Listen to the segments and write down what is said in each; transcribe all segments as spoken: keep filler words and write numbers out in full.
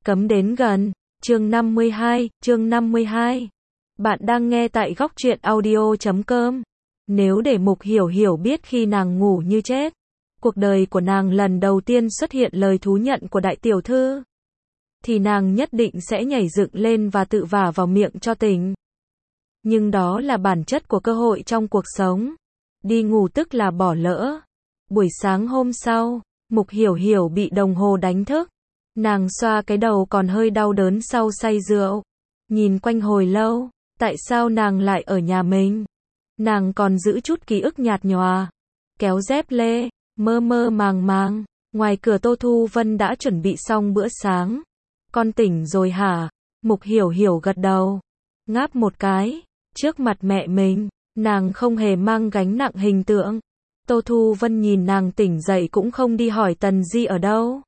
Cấm đến gần. Chương năm mươi hai, chương năm mươi hai. Bạn đang nghe tại góc truyện audio chấm com. Nếu để Mục Hiểu Hiểu biết khi nàng ngủ như chết, cuộc đời của nàng lần đầu tiên xuất hiện lời thú nhận của đại tiểu thư, thì nàng nhất định sẽ nhảy dựng lên và tự vả vào miệng cho tỉnh. Nhưng đó là bản chất của cơ hội trong cuộc sống. Đi ngủ tức là bỏ lỡ. Buổi sáng hôm sau, Mục Hiểu Hiểu bị đồng hồ đánh thức. Nàng xoa cái đầu còn hơi đau đớn sau say rượu. Nhìn quanh hồi lâu, tại sao nàng lại ở nhà mình? Nàng còn giữ chút ký ức nhạt nhòa. Kéo dép lê, mơ mơ màng màng. Ngoài cửa Tô Thu Vân đã chuẩn bị xong bữa sáng. Con tỉnh rồi hả? Mục Hiểu Hiểu gật đầu. Ngáp một cái. Trước mặt mẹ mình, nàng không hề mang gánh nặng hình tượng. Tô Thu Vân nhìn nàng tỉnh dậy cũng không đi hỏi Tần Di ở đâu.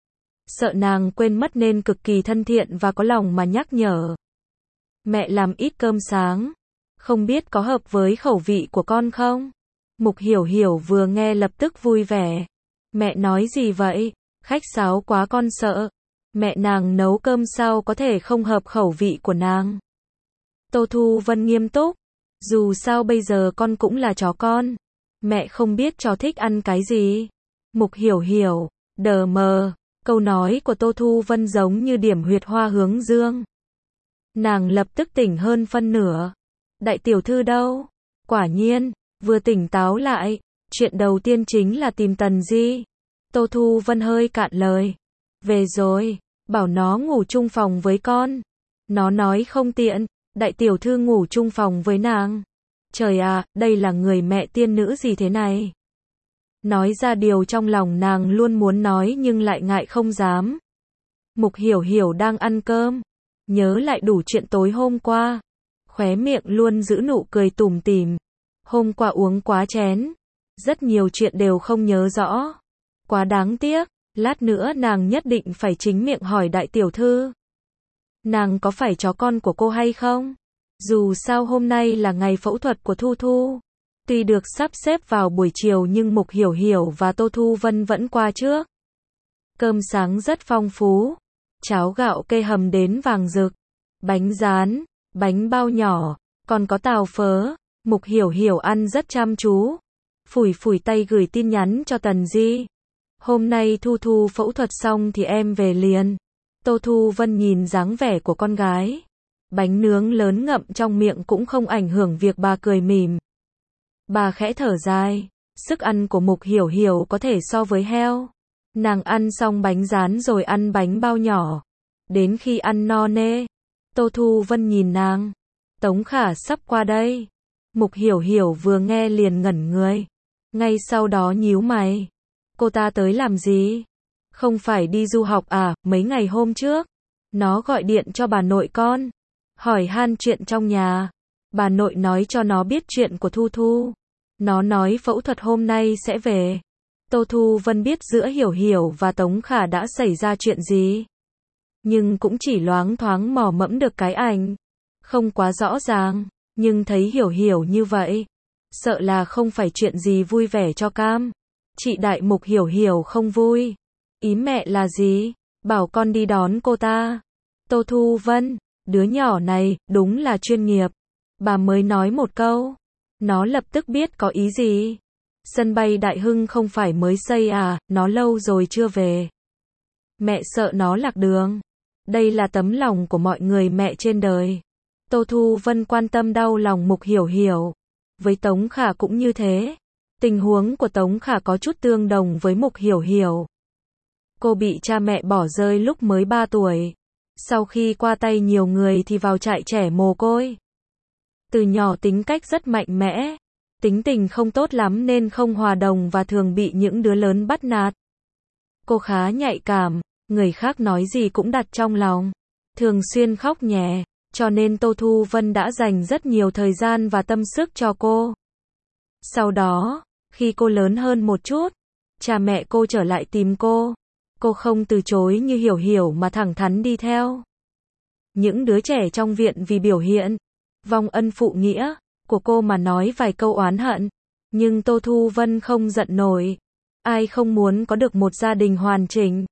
Sợ nàng quên mất nên cực kỳ thân thiện và có lòng mà nhắc nhở. Mẹ làm ít cơm sáng. Không biết có hợp với khẩu vị của con không? Mục Hiểu Hiểu vừa nghe lập tức vui vẻ. Mẹ nói gì vậy? Khách sáo quá con sợ. Mẹ nàng nấu cơm sao có thể không hợp khẩu vị của nàng? Tô Thu Vân nghiêm túc. Dù sao bây giờ con cũng là chó con. Mẹ không biết chó thích ăn cái gì. Mục Hiểu Hiểu, đờ mờ. Câu nói của Tô Thu Vân giống như điểm huyệt hoa hướng dương. Nàng lập tức tỉnh hơn phân nửa. Đại tiểu thư đâu? Quả nhiên, vừa tỉnh táo lại, chuyện đầu tiên chính là tìm Tần Di. Tô Thu Vân hơi cạn lời. Về rồi, bảo nó ngủ chung phòng với con. Nó nói không tiện, đại tiểu thư ngủ chung phòng với nàng. Trời à, đây là người mẹ tiên nữ gì thế này? Nói ra điều trong lòng nàng luôn muốn nói nhưng lại ngại không dám. Mục Hiểu Hiểu đang ăn cơm. Nhớ lại đủ chuyện tối hôm qua. Khóe miệng luôn giữ nụ cười tủm tỉm. Hôm qua uống quá chén. Rất nhiều chuyện đều không nhớ rõ. Quá đáng tiếc. Lát nữa nàng nhất định phải chính miệng hỏi đại tiểu thư. Nàng có phải chó con của cô hay không? Dù sao hôm nay là ngày phẫu thuật của Thu Thu. Tuy được sắp xếp vào buổi chiều nhưng Mục Hiểu Hiểu và Tô Thu Vân vẫn qua trước. Cơm sáng rất phong phú. Cháo gạo kê hầm đến vàng rực. Bánh rán, bánh bao nhỏ, còn có tàu phớ. Mục Hiểu Hiểu ăn rất chăm chú. Phủi phủi tay gửi tin nhắn cho Tần Di. Hôm nay Thu Thu phẫu thuật xong thì em về liền. Tô Thu Vân nhìn dáng vẻ của con gái. Bánh nướng lớn ngậm trong miệng cũng không ảnh hưởng việc bà cười mỉm. Bà khẽ thở dài. Sức ăn của Mục Hiểu Hiểu có thể so với heo. Nàng ăn xong bánh rán rồi ăn bánh bao nhỏ. Đến khi ăn no nê, Tô Thu Vân nhìn nàng. Tống Khả sắp qua đây. Mục Hiểu Hiểu vừa nghe liền ngẩn người. Ngay sau đó nhíu mày. Cô ta tới làm gì? Không phải đi du học à? Mấy ngày hôm trước, nó gọi điện cho bà nội con. Hỏi han chuyện trong nhà. Bà nội nói cho nó biết chuyện của Thu Thu. Nó nói phẫu thuật hôm nay sẽ về. Tô Thu Vân biết giữa Hiểu Hiểu và Tống Khả đã xảy ra chuyện gì. Nhưng cũng chỉ loáng thoáng mò mẫm được cái ảnh. Không quá rõ ràng. Nhưng thấy Hiểu Hiểu như vậy. Sợ là không phải chuyện gì vui vẻ cho cam. Chị đại Mục Hiểu Hiểu không vui. Ý mẹ là gì? Bảo con đi đón cô ta. Tô Thu Vân, đứa nhỏ này, đúng là chuyên nghiệp. Bà mới nói một câu. Nó lập tức biết có ý gì. Sân bay Đại Hưng không phải mới xây à, nó lâu rồi chưa về. Mẹ sợ nó lạc đường. Đây là tấm lòng của mọi người mẹ trên đời. Tô Thu Vân quan tâm đau lòng Mục Hiểu Hiểu. Với Tống Khả cũng như thế. Tình huống của Tống Khả có chút tương đồng với Mục Hiểu Hiểu. Cô bị cha mẹ bỏ rơi lúc mới ba tuổi. Sau khi qua tay nhiều người thì vào trại trẻ mồ côi. Từ nhỏ tính cách rất mạnh mẽ. Tính tình không tốt lắm nên không hòa đồng và thường bị những đứa lớn bắt nạt. Cô khá nhạy cảm, người khác nói gì cũng đặt trong lòng. Thường xuyên khóc nhè, cho nên Tô Thu Vân đã dành rất nhiều thời gian và tâm sức cho cô. Sau đó, khi cô lớn hơn một chút, cha mẹ cô trở lại tìm cô. Cô không từ chối như Hiểu Hiểu mà thẳng thắn đi theo. Những đứa trẻ trong viện vì biểu hiện vong ân phụ nghĩa của cô mà nói vài câu oán hận. Nhưng Tô Thu Vân không giận nổi. Ai không muốn có được một gia đình hoàn chỉnh.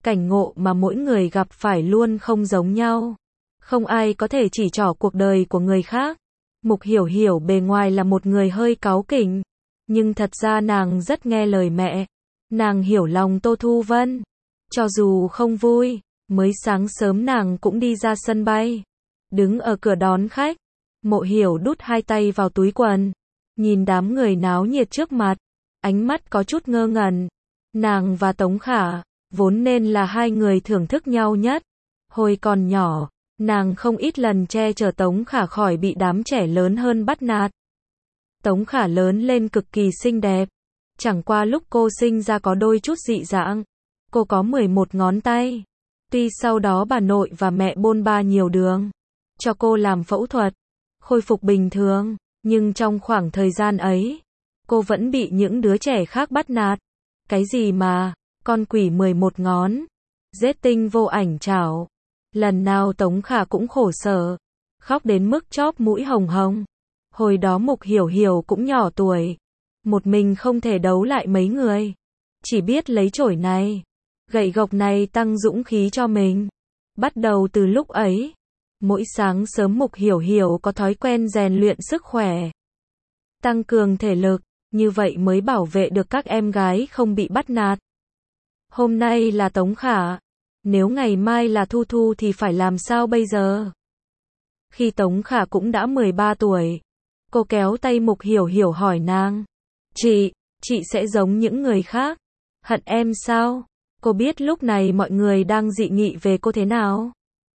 cảnh ngộ mà mỗi người gặp phải luôn không giống nhau. Không ai có thể chỉ trỏ cuộc đời của người khác. Mục Hiểu Hiểu bề ngoài là một người hơi cáu kỉnh, nhưng thật ra nàng rất nghe lời mẹ. Nàng hiểu lòng Tô Thu Vân. Cho dù không vui, mới sáng sớm nàng cũng đi ra sân bay. Đứng ở cửa đón khách, Mộ Hiểu đút hai tay vào túi quần, nhìn đám người náo nhiệt trước mặt, ánh mắt có chút ngơ ngẩn. Nàng và Tống Khả, vốn nên là hai người thưởng thức nhau nhất. Hồi còn nhỏ, nàng không ít lần che chở Tống Khả khỏi bị đám trẻ lớn hơn bắt nạt. Tống Khả lớn lên cực kỳ xinh đẹp. Chẳng qua lúc cô sinh ra có đôi chút dị dạng. Cô có mười một ngón tay. Tuy sau đó bà nội và mẹ bôn ba nhiều đường, cho cô làm phẫu thuật, khôi phục bình thường, nhưng trong khoảng thời gian ấy, cô vẫn bị những đứa trẻ khác bắt nạt. Cái gì mà, con quỷ mười một ngón, giết tinh vô ảnh chảo. Lần nào Tống Khả cũng khổ sở, khóc đến mức chóp mũi hồng hồng. Hồi đó Mục Hiểu Hiểu cũng nhỏ tuổi, một mình không thể đấu lại mấy người, chỉ biết lấy chổi này, gậy gộc này tăng dũng khí cho mình. Bắt đầu từ lúc ấy, mỗi sáng sớm Mục Hiểu Hiểu có thói quen rèn luyện sức khỏe, tăng cường thể lực, như vậy mới bảo vệ được các em gái không bị bắt nạt. Hôm nay là Tống Khả, nếu ngày mai là Thu Thu thì phải làm sao bây giờ? Khi Tống Khả cũng đã mười ba tuổi, cô kéo tay Mục Hiểu Hiểu hỏi nàng, chị, chị sẽ giống những người khác, hận em sao? Cô biết lúc này mọi người đang dị nghị về cô thế nào.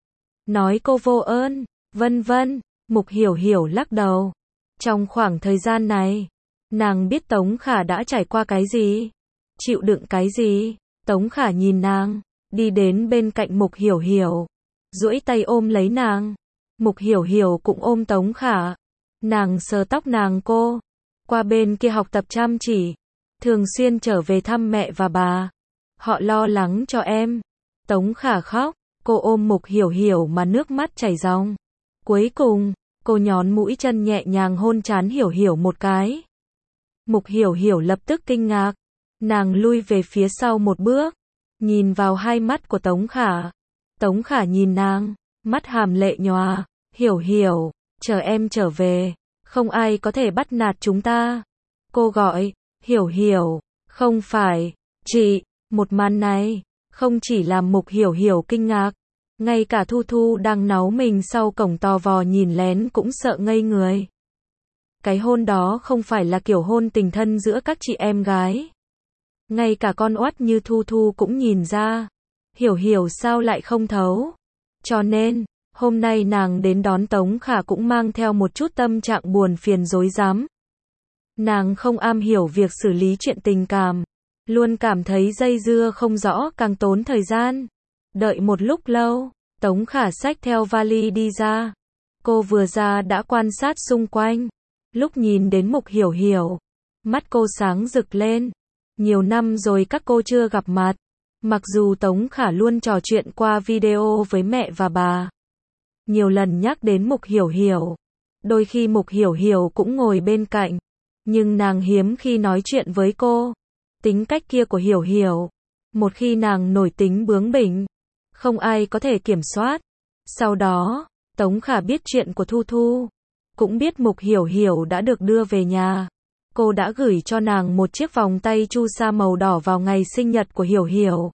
Nói cô vô ơn, vân vân. Mục Hiểu Hiểu lắc đầu. Trong khoảng thời gian này, nàng biết Tống Khả đã trải qua cái gì, chịu đựng cái gì. Tống Khả nhìn nàng, đi đến bên cạnh Mục Hiểu Hiểu, duỗi tay ôm lấy nàng. Mục Hiểu Hiểu cũng ôm Tống Khả. Nàng sờ tóc nàng cô, qua bên kia học tập chăm chỉ, thường xuyên trở về thăm mẹ và bà. Họ lo lắng cho em. Tống Khả khóc, cô ôm Mục Hiểu Hiểu mà nước mắt chảy ròng. Cuối cùng, cô nhón mũi chân nhẹ nhàng hôn trán Hiểu Hiểu một cái. Mục Hiểu Hiểu lập tức kinh ngạc. Nàng lui về phía sau một bước, nhìn vào hai mắt của Tống Khả. Tống Khả nhìn nàng, mắt hàm lệ nhòa. Hiểu Hiểu, chờ em trở về, không ai có thể bắt nạt chúng ta. Cô gọi, Hiểu Hiểu, không phải, chị. Một màn này, không chỉ làm Mục Hiểu Hiểu kinh ngạc, ngay cả Thu Thu đang náu mình sau cổng tò vò nhìn lén cũng sợ ngây người. Cái hôn đó không phải là kiểu hôn tình thân giữa các chị em gái. Ngay cả con oắt như Thu Thu cũng nhìn ra. Hiểu Hiểu sao lại không thấu. Cho nên, hôm nay nàng đến đón Tống Khả cũng mang theo một chút tâm trạng buồn phiền rối rắm. Nàng không am hiểu việc xử lý chuyện tình cảm, luôn cảm thấy dây dưa không rõ càng tốn thời gian. Đợi một lúc lâu, Tống Khả xách theo vali đi ra. Cô vừa ra đã quan sát xung quanh. Lúc nhìn đến Mục Hiểu Hiểu, mắt cô sáng rực lên. Nhiều năm rồi các cô chưa gặp mặt. Mặc dù Tống Khả luôn trò chuyện qua video với mẹ và bà, nhiều lần nhắc đến Mục Hiểu Hiểu. Đôi khi Mục Hiểu Hiểu cũng ngồi bên cạnh, nhưng nàng hiếm khi nói chuyện với cô. Tính cách kia của Hiểu Hiểu, một khi nàng nổi tính bướng bỉnh, không ai có thể kiểm soát. Sau đó, Tống Khả biết chuyện của Thu Thu, cũng biết Mục Hiểu Hiểu đã được đưa về nhà. Cô đã gửi cho nàng một chiếc vòng tay chu sa màu đỏ vào ngày sinh nhật của Hiểu Hiểu.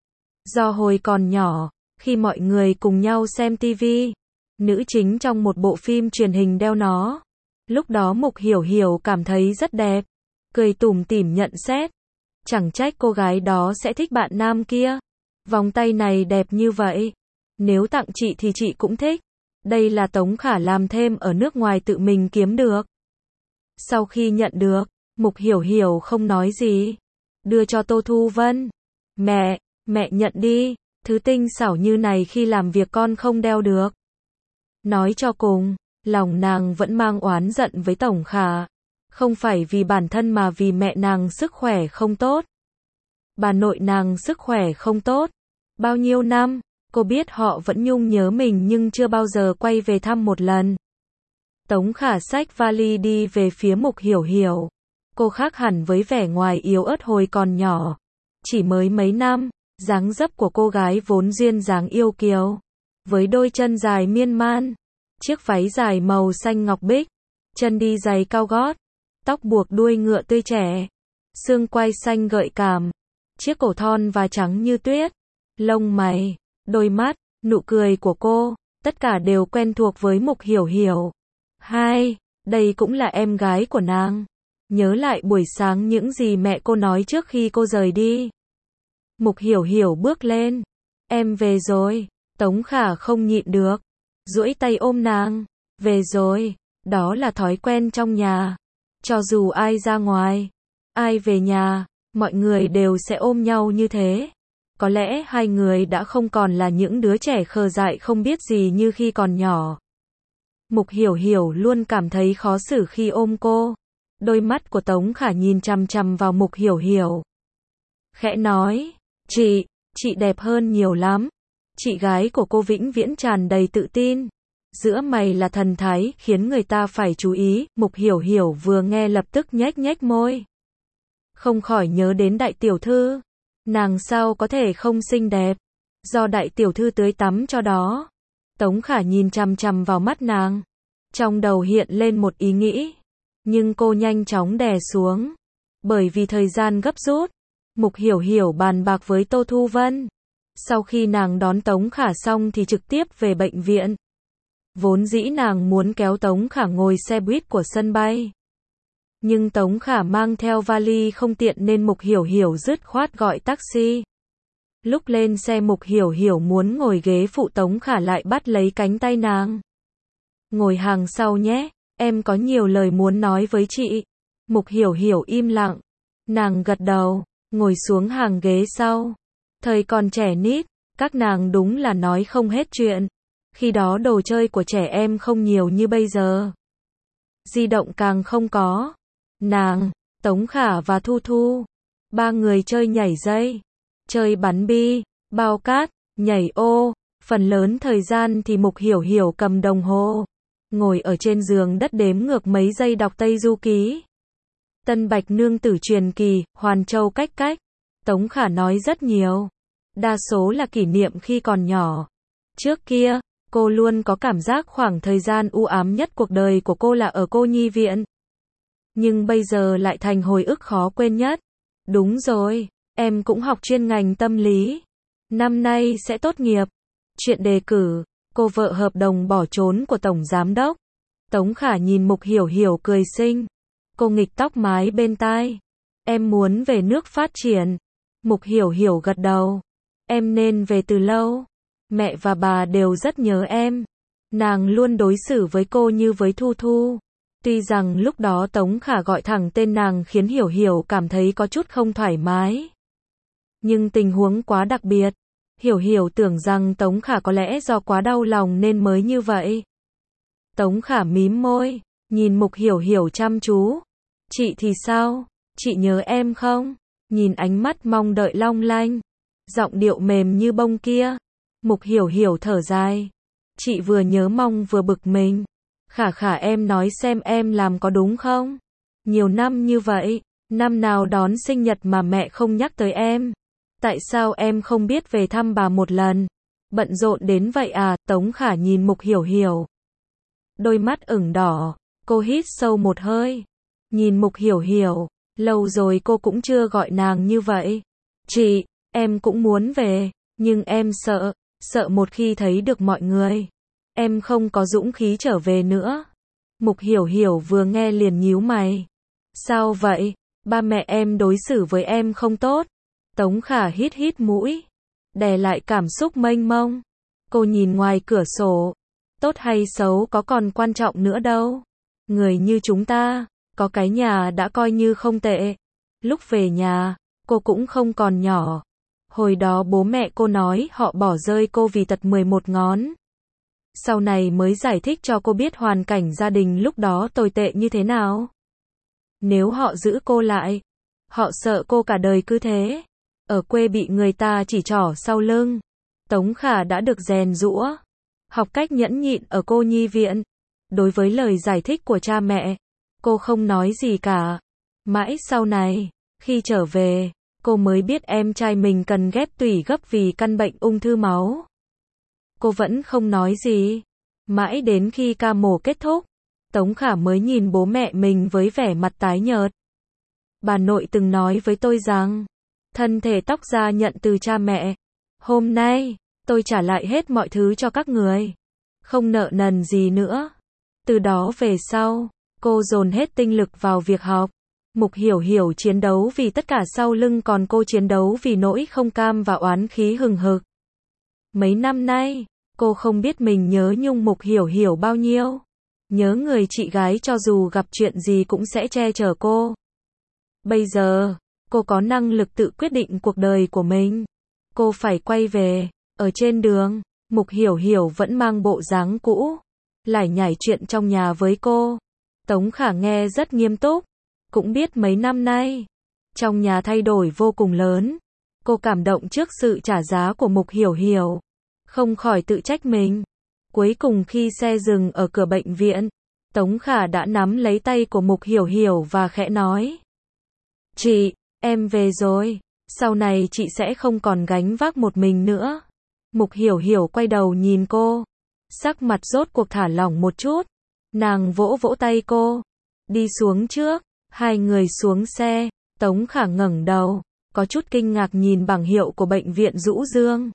Do hồi còn nhỏ, khi mọi người cùng nhau xem tivi, nữ chính trong một bộ phim truyền hình đeo nó. Lúc đó Mục Hiểu Hiểu cảm thấy rất đẹp, cười tủm tỉm nhận xét. Chẳng trách cô gái đó sẽ thích bạn nam kia. Vòng tay này đẹp như vậy, nếu tặng chị thì chị cũng thích. Đây là Tống Khả làm thêm ở nước ngoài tự mình kiếm được. Sau khi nhận được, Mục Hiểu Hiểu không nói gì, đưa cho Tô Thu Vân. Mẹ, mẹ nhận đi, thứ tinh xảo như này khi làm việc con không đeo được. Nói cho cùng, lòng nàng vẫn mang oán giận với Tống Khả. Không phải vì bản thân mà vì mẹ nàng sức khỏe không tốt. Bà nội nàng sức khỏe không tốt. Bao nhiêu năm, cô biết họ vẫn nhung nhớ mình nhưng chưa bao giờ quay về thăm một lần. Tống Khả xách vali đi về phía Mục Hiểu Hiểu. Cô khác hẳn với vẻ ngoài yếu ớt hồi còn nhỏ. Chỉ mới mấy năm, Dáng dấp của cô gái vốn duyên dáng yêu kiều, với đôi chân dài miên man, chiếc váy dài màu xanh ngọc bích, chân đi giày cao gót, tóc buộc đuôi ngựa tươi trẻ, xương quai xanh gợi cảm, chiếc cổ thon và trắng như tuyết, lông mày, đôi mắt, nụ cười của cô, tất cả đều quen thuộc với Mục Hiểu Hiểu. Hai, đây cũng là em gái của nàng. Nhớ lại buổi sáng những gì mẹ cô nói trước khi cô rời đi. Mục Hiểu Hiểu bước lên. Em về rồi. Tống Khả không nhịn được, duỗi tay ôm nàng. Về rồi, đó là thói quen trong nhà. Cho dù ai ra ngoài, ai về nhà, mọi người đều sẽ ôm nhau như thế. Có lẽ hai người đã không còn là những đứa trẻ khờ dại không biết gì như khi còn nhỏ. Mục Hiểu Hiểu luôn cảm thấy khó xử khi ôm cô. Đôi mắt của Tống Khả nhìn chằm chằm vào Mục Hiểu Hiểu. Khẽ nói, chị, chị đẹp hơn nhiều lắm. Chị gái của cô vĩnh viễn tràn đầy tự tin. Giữa mày là thần thái khiến người ta phải chú ý. Mục Hiểu Hiểu vừa nghe lập tức nhếch nhếch môi. Không khỏi nhớ đến đại tiểu thư. Nàng sao có thể không xinh đẹp. Do đại tiểu thư tưới tắm cho đó. Tống Khả nhìn chằm chằm vào mắt nàng. Trong đầu hiện lên một ý nghĩ. Nhưng cô nhanh chóng đè xuống. Bởi vì thời gian gấp rút. Mục Hiểu Hiểu bàn bạc với Tô Thu Vân. Sau khi nàng đón Tống Khả xong thì trực tiếp về bệnh viện. Vốn dĩ nàng muốn kéo Tống Khả ngồi xe buýt của sân bay. Nhưng Tống Khả mang theo vali không tiện nên Mục Hiểu Hiểu dứt khoát gọi taxi. Lúc lên xe Mục Hiểu Hiểu muốn ngồi ghế phụ, Tống Khả lại bắt lấy cánh tay nàng. Ngồi hàng sau nhé, em có nhiều lời muốn nói với chị. Mục Hiểu Hiểu im lặng. Nàng gật đầu, ngồi xuống hàng ghế sau. Thời còn trẻ nít, các nàng đúng là nói không hết chuyện. Khi đó đồ chơi của trẻ em không nhiều như bây giờ. Di động càng không có. Nàng, Tống Khả và Thu Thu, ba người chơi nhảy dây, chơi bắn bi, bao cát, nhảy ô. Phần lớn thời gian thì Mục Hiểu Hiểu cầm đồng hồ, ngồi ở trên giường đất đếm ngược mấy giây đọc Tây Du Ký. Tân Bạch Nương Tử truyền kỳ, Hoàn Châu cách cách. Tống Khả nói rất nhiều. Đa số là kỷ niệm khi còn nhỏ. Trước kia, cô luôn có cảm giác khoảng thời gian u ám nhất cuộc đời của cô là ở cô nhi viện. Nhưng bây giờ lại thành hồi ức khó quên nhất. Đúng rồi, em cũng học chuyên ngành tâm lý. Năm nay sẽ tốt nghiệp. Chuyện đề cử, cô vợ hợp đồng bỏ trốn của Tổng Giám Đốc. Tống Khả nhìn Mục Hiểu Hiểu cười xinh. Cô nghịch tóc mái bên tai. Em muốn về nước phát triển. Mục Hiểu Hiểu gật đầu. Em nên về từ lâu. Mẹ và bà đều rất nhớ em. Nàng luôn đối xử với cô như với Thu Thu. Tuy rằng lúc đó Tống Khả gọi thẳng tên nàng khiến Hiểu Hiểu cảm thấy có chút không thoải mái. Nhưng tình huống quá đặc biệt. Hiểu Hiểu tưởng rằng Tống Khả có lẽ do quá đau lòng nên mới như vậy. Tống Khả mím môi, nhìn Mục Hiểu Hiểu chăm chú. Chị thì sao? Chị nhớ em không? Nhìn ánh mắt mong đợi long lanh, giọng điệu mềm như bông kia. Mục Hiểu Hiểu thở dài. Chị vừa nhớ mong vừa bực mình. Khả Khả, em nói xem em làm có đúng không? Nhiều năm như vậy, năm nào đón sinh nhật mà mẹ không nhắc tới em? Tại sao em không biết về thăm bà một lần? Bận rộn đến vậy à? Tống Khả nhìn Mục Hiểu Hiểu. Đôi mắt ửng đỏ, cô hít sâu một hơi. Nhìn Mục Hiểu Hiểu, lâu rồi cô cũng chưa gọi nàng như vậy. Chị, em cũng muốn về, nhưng em sợ, sợ một khi thấy được mọi người. Em không có dũng khí trở về nữa. Mục Hiểu Hiểu vừa nghe liền nhíu mày. Sao vậy? Ba mẹ em đối xử với em không tốt. Tống Khả hít hít mũi, đè lại cảm xúc mênh mông. Cô nhìn ngoài cửa sổ. Tốt hay xấu có còn quan trọng nữa đâu. Người như chúng ta, có cái nhà đã coi như không tệ. Lúc về nhà, cô cũng không còn nhỏ. Hồi đó bố mẹ cô nói họ bỏ rơi cô vì tật mười một ngón. Sau này mới giải thích cho cô biết hoàn cảnh gia đình lúc đó tồi tệ như thế nào. Nếu họ giữ cô lại, họ sợ cô cả đời cứ thế. Ở quê bị người ta chỉ trỏ sau lưng. Tống Khả đã được rèn giũa, học cách nhẫn nhịn ở cô nhi viện. Đối với lời giải thích của cha mẹ, cô không nói gì cả. Mãi sau này, khi trở về, cô mới biết em trai mình cần ghép tủy gấp vì căn bệnh ung thư máu. Cô vẫn không nói gì. Mãi đến khi ca mổ kết thúc, Tống Khả mới nhìn bố mẹ mình với vẻ mặt tái nhợt. Bà nội từng nói với tôi rằng, thân thể tóc da nhận từ cha mẹ. Hôm nay, tôi trả lại hết mọi thứ cho các người. Không nợ nần gì nữa. Từ đó về sau, cô dồn hết tinh lực vào việc học. Mục Hiểu Hiểu chiến đấu vì tất cả sau lưng, còn cô chiến đấu vì nỗi không cam và oán khí hừng hực. Mấy năm nay, cô không biết mình nhớ nhung Mục Hiểu Hiểu bao nhiêu. Nhớ người chị gái cho dù gặp chuyện gì cũng sẽ che chở cô. Bây giờ, cô có năng lực tự quyết định cuộc đời của mình. Cô phải quay về. Ở trên đường, Mục Hiểu Hiểu vẫn mang bộ dáng cũ, lải nhải chuyện trong nhà với cô. Tống Khả nghe rất nghiêm túc, cũng biết mấy năm nay, trong nhà thay đổi vô cùng lớn. Cô cảm động trước sự trả giá của Mục Hiểu Hiểu, không khỏi tự trách mình. Cuối cùng khi xe dừng ở cửa bệnh viện, Tống Khả đã nắm lấy tay của Mục Hiểu Hiểu và khẽ nói: "Chị, em về rồi, sau này chị sẽ không còn gánh vác một mình nữa." Mục Hiểu Hiểu quay đầu nhìn cô, sắc mặt rốt cuộc thả lỏng một chút. Nàng vỗ vỗ tay cô, đi xuống trước. Hai người xuống xe, Tống Khả ngẩng đầu, có chút kinh ngạc nhìn bảng hiệu của bệnh viện Dũ Dương.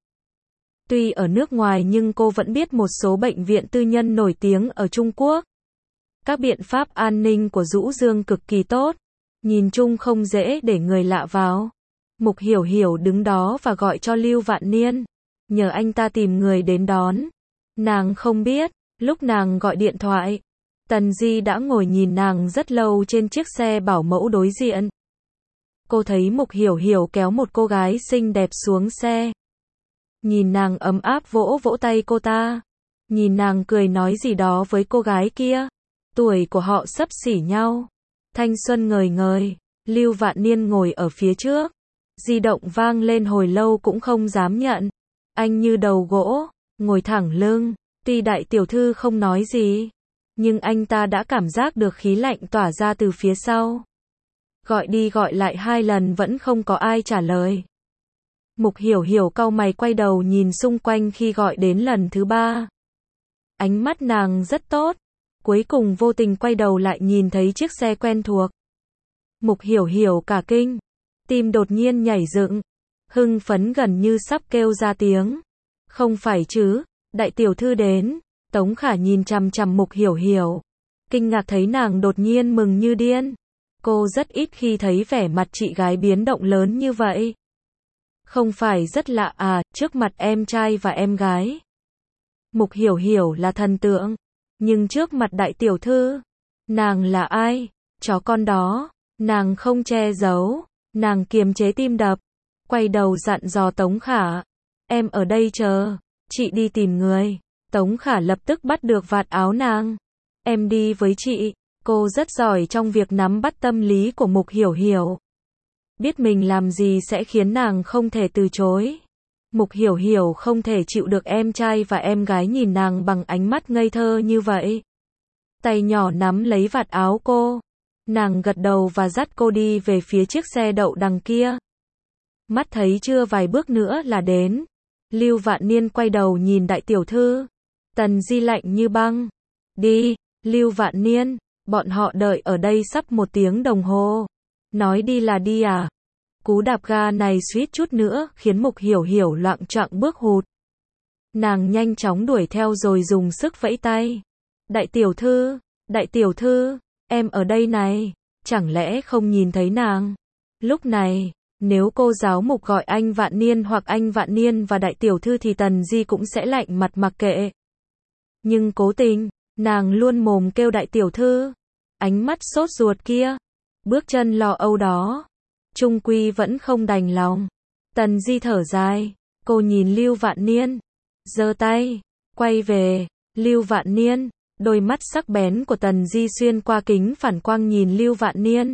Tuy ở nước ngoài nhưng cô vẫn biết một số bệnh viện tư nhân nổi tiếng ở Trung Quốc. Các biện pháp an ninh của Dũ Dương cực kỳ tốt, nhìn chung không dễ để người lạ vào. Mục Hiểu Hiểu đứng đó và gọi cho Lưu Vạn Niên, nhờ anh ta tìm người đến đón. Nàng không biết, lúc nàng gọi điện thoại, Tần Di đã ngồi nhìn nàng rất lâu trên chiếc xe bảo mẫu đối diện. Cô thấy Mục Hiểu Hiểu kéo một cô gái xinh đẹp xuống xe. Nhìn nàng ấm áp vỗ vỗ tay cô ta. Nhìn nàng cười nói gì đó với cô gái kia. Tuổi của họ xấp xỉ nhau. Thanh xuân ngời ngời. Lưu Vạn Niên ngồi ở phía trước. Di động vang lên hồi lâu cũng không dám nhận. Anh như đầu gỗ, ngồi thẳng lưng. Tuy đại tiểu thư không nói gì, nhưng anh ta đã cảm giác được khí lạnh tỏa ra từ phía sau. Gọi đi gọi lại hai lần vẫn không có ai trả lời. Mục Hiểu Hiểu cau mày quay đầu nhìn xung quanh khi gọi đến lần thứ ba. Ánh mắt nàng rất tốt. Cuối cùng vô tình quay đầu lại nhìn thấy chiếc xe quen thuộc. Mục Hiểu Hiểu cả kinh. Tim đột nhiên nhảy dựng. Hưng phấn gần như sắp kêu ra tiếng. Không phải chứ, đại tiểu thư đến. Tống Khả nhìn chằm chằm Mục Hiểu Hiểu. Kinh ngạc thấy nàng đột nhiên mừng như điên. Cô rất ít khi thấy vẻ mặt chị gái biến động lớn như vậy. Không phải rất lạ à, trước mặt em trai và em gái. Mục Hiểu Hiểu là thần tượng. Nhưng trước mặt đại tiểu thư, nàng là ai? Chó con đó. Nàng không che giấu. Nàng kiềm chế tim đập. Quay đầu dặn dò Tống Khả. Em ở đây chờ. Chị đi tìm người. Tống Khả lập tức bắt được vạt áo nàng. Em đi với chị. Cô rất giỏi trong việc nắm bắt tâm lý của Mục Hiểu Hiểu. Biết mình làm gì sẽ khiến nàng không thể từ chối. Mục Hiểu Hiểu không thể chịu được em trai và em gái nhìn nàng bằng ánh mắt ngây thơ như vậy. Tay nhỏ nắm lấy vạt áo cô. Nàng gật đầu và dắt cô đi về phía chiếc xe đậu đằng kia. Mắt thấy chưa vài bước nữa là đến. Lưu Vạn Niên quay đầu nhìn đại tiểu thư. Tần Di lạnh như băng. Đi, Lưu Vạn Niên, bọn họ đợi ở đây sắp một tiếng đồng hồ. Nói đi là đi à? Cú đạp ga này suýt chút nữa khiến Mục Hiểu Hiểu loạng choạng bước hụt. Nàng nhanh chóng đuổi theo rồi dùng sức vẫy tay. Đại tiểu thư, đại tiểu thư, em ở đây này, chẳng lẽ không nhìn thấy nàng? Lúc này, nếu cô giáo Mục gọi anh Vạn Niên hoặc anh Vạn Niên và đại tiểu thư thì Tần Di cũng sẽ lạnh mặt mặc kệ. Nhưng cố tình, nàng luôn mồm kêu đại tiểu thư. Ánh mắt sốt ruột kia, bước chân lo âu đó, chung quy vẫn không đành lòng. Tần Di thở dài, cô nhìn Lưu Vạn Niên, giơ tay, quay về. Lưu Vạn Niên, đôi mắt sắc bén của Tần Di xuyên qua kính phản quang nhìn Lưu Vạn Niên.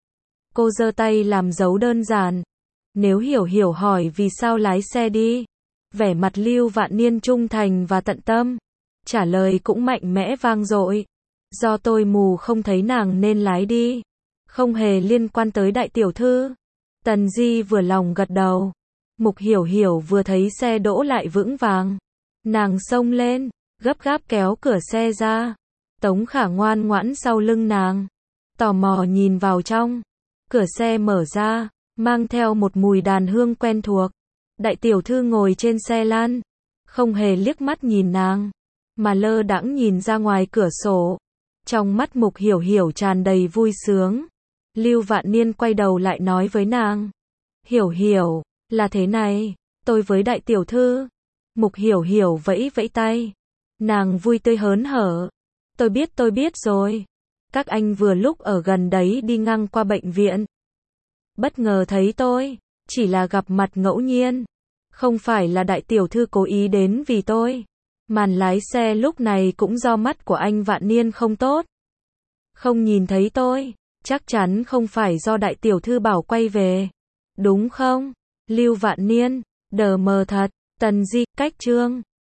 Cô giơ tay làm dấu đơn giản. Nếu Hiểu Hiểu hỏi vì sao lái xe đi, vẻ mặt Lưu Vạn Niên trung thành và tận tâm. Trả lời cũng mạnh mẽ vang dội. Do tôi mù không thấy nàng nên lái đi. Không hề liên quan tới đại tiểu thư. Tần Di vừa lòng gật đầu. Mục Hiểu Hiểu vừa thấy xe đỗ lại vững vàng. Nàng xông lên, gấp gáp kéo cửa xe ra. Tống Khả ngoan ngoãn sau lưng nàng. Tò mò nhìn vào trong. Cửa xe mở ra, mang theo một mùi đàn hương quen thuộc. Đại tiểu thư ngồi trên xe lăn. Không hề liếc mắt nhìn nàng. Mà lơ đãng nhìn ra ngoài cửa sổ. Trong mắt Mục Hiểu Hiểu tràn đầy vui sướng. Lưu Vạn Niên quay đầu lại nói với nàng. Hiểu Hiểu, là thế này, tôi với đại tiểu thư. Mục Hiểu Hiểu vẫy vẫy tay. Nàng vui tươi hớn hở. Tôi biết tôi biết rồi. Các anh vừa lúc ở gần đấy đi ngang qua bệnh viện. Bất ngờ thấy tôi, chỉ là gặp mặt ngẫu nhiên. Không phải là đại tiểu thư cố ý đến vì tôi. Màn lái xe lúc này cũng do mắt của anh Vạn Niên không tốt. Không nhìn thấy tôi, chắc chắn không phải do đại tiểu thư bảo quay về. Đúng không? Lưu Vạn Niên, đờ mờ thật. Tần Di, cách Trương